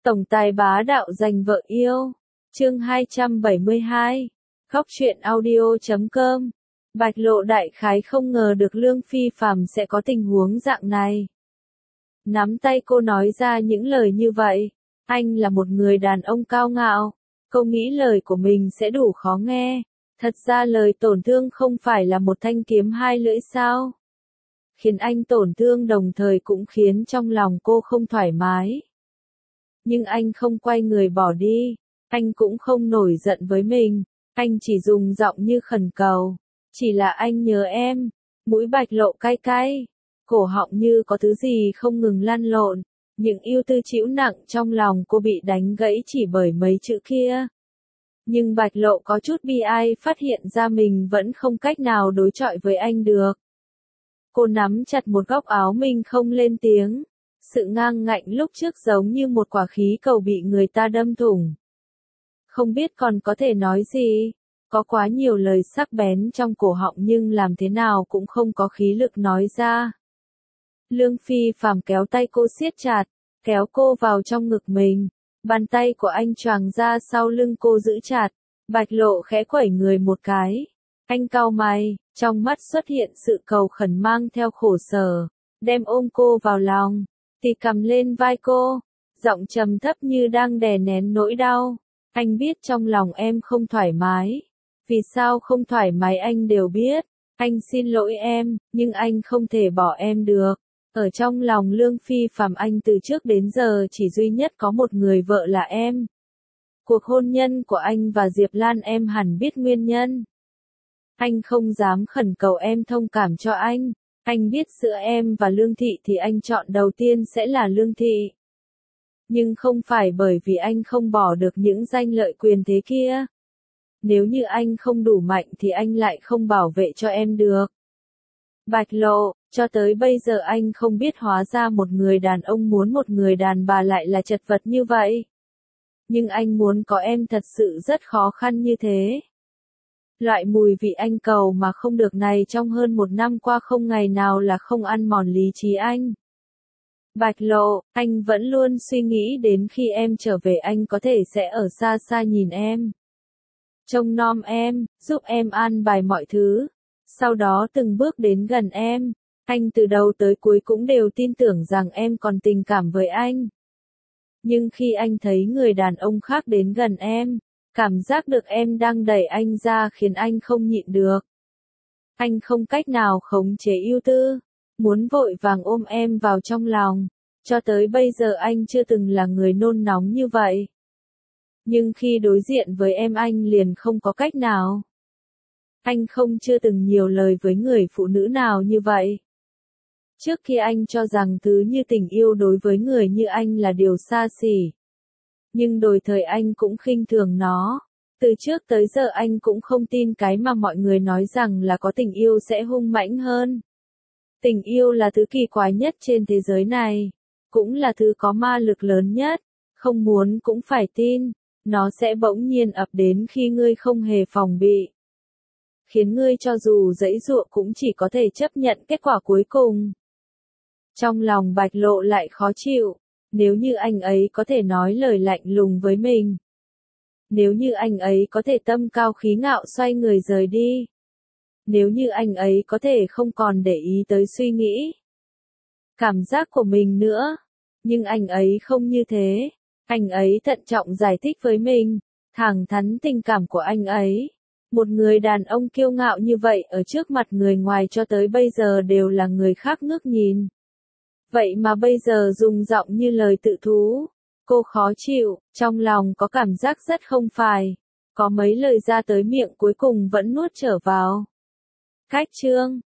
Tổng tài bá đạo giành vợ yêu. Chương 272. Góc truyện audio.com. Bạch Lộ đại khái không ngờ được Lương Phi Phàm sẽ có tình huống dạng này. Nắm tay cô nói ra những lời như vậy. Anh là một người đàn ông cao ngạo. Cô nghĩ lời của mình sẽ đủ khó nghe. Thật ra lời tổn thương không phải là một thanh kiếm hai lưỡi sao? Khiến anh tổn thương đồng thời cũng khiến trong lòng cô không thoải mái. Nhưng anh không quay người bỏ đi. Anh cũng không nổi giận với mình. Anh chỉ dùng giọng như khẩn cầu. Chỉ là anh nhớ em. Mũi Bạch Lộ cay cay. Cổ họng như có thứ gì không ngừng lăn lộn. Những ưu tư trĩu nặng trong lòng cô bị đánh gãy chỉ bởi mấy chữ kia. Nhưng Bạch Lộ có chút bi ai phát hiện ra mình vẫn không cách nào đối chọi với anh được. Cô nắm chặt một góc áo mình không lên tiếng. Sự ngang ngạnh lúc trước giống như một quả khí cầu bị người ta đâm thủng. Không biết còn có thể nói gì. Có quá nhiều lời sắc bén trong cổ họng nhưng làm thế nào cũng không có khí lực nói ra. Lương Phi Phàm kéo tay cô siết chặt, kéo cô vào trong ngực mình. Bàn tay của anh choàng ra sau lưng cô giữ chặt. Bạch Lộ khẽ quẩy người một cái. Anh cau mày, trong mắt xuất hiện sự cầu khẩn mang theo khổ sở. Đem ôm cô vào lòng, thì cầm lên vai cô. Giọng trầm thấp như đang đè nén nỗi đau. Anh biết trong lòng em không thoải mái. Vì sao không thoải mái anh đều biết. Anh xin lỗi em, nhưng anh không thể bỏ em được. Ở trong lòng Lương Phi Phàm anh từ trước đến giờ chỉ duy nhất có một người vợ là em. Cuộc hôn nhân của anh và Diệp Lan em hẳn biết nguyên nhân. Anh không dám khẩn cầu em thông cảm cho anh. Anh biết giữa em và Lương Thị thì anh chọn đầu tiên sẽ là Lương Thị. Nhưng không phải bởi vì anh không bỏ được những danh lợi quyền thế kia. Nếu như anh không đủ mạnh thì anh lại không bảo vệ cho em được. Bạch Lộ, cho tới bây giờ anh không biết hóa ra một người đàn ông muốn một người đàn bà lại là chật vật như vậy. Nhưng anh muốn có em thật sự rất khó khăn như thế. Loại mùi vị anh cầu mà không được này trong hơn một năm qua không ngày nào là không ăn mòn lý trí anh. Bạch Lộ, anh vẫn luôn suy nghĩ đến khi em trở về anh có thể sẽ ở xa xa nhìn em. Trông nom em, giúp em an bài mọi thứ. Sau đó từng bước đến gần em. Anh từ đầu tới cuối cũng đều tin tưởng rằng em còn tình cảm với anh. Nhưng khi anh thấy người đàn ông khác đến gần em, cảm giác được em đang đẩy anh ra khiến anh không nhịn được. Anh không cách nào khống chế ưu tư, muốn vội vàng ôm em vào trong lòng. Cho tới bây giờ anh chưa từng là người nôn nóng như vậy. Nhưng khi đối diện với em anh liền không có cách nào. Anh không chưa từng nhiều lời với người phụ nữ nào như vậy. Trước khi anh cho rằng thứ như tình yêu đối với người như anh là điều xa xỉ. Nhưng đổi thời anh cũng khinh thường nó. Từ trước tới giờ anh cũng không tin cái mà mọi người nói rằng là có tình yêu sẽ hung mãnh hơn. Tình yêu là thứ kỳ quái nhất trên thế giới này. Cũng là thứ có ma lực lớn nhất. Không muốn cũng phải tin. Nó sẽ bỗng nhiên ập đến khi ngươi không hề phòng bị. Khiến ngươi cho dù giãy giụa cũng chỉ có thể chấp nhận kết quả cuối cùng. Trong lòng Bạch Lộ lại khó chịu. Nếu như anh ấy có thể nói lời lạnh lùng với mình. Nếu như anh ấy có thể tâm cao khí ngạo xoay người rời đi. Nếu như anh ấy có thể không còn để ý tới suy nghĩ. Cảm giác của mình nữa. Nhưng anh ấy không như thế. Anh ấy thận trọng giải thích với mình. Thẳng thắn tình cảm của anh ấy. Một người đàn ông kiêu ngạo như vậy ở trước mặt người ngoài cho tới bây giờ đều là người khác ngước nhìn. Vậy mà bây giờ dùng giọng như lời tự thú. Cô khó chịu, trong lòng có cảm giác rất không phải. Có mấy lời ra tới miệng cuối cùng vẫn nuốt trở vào. Cách chương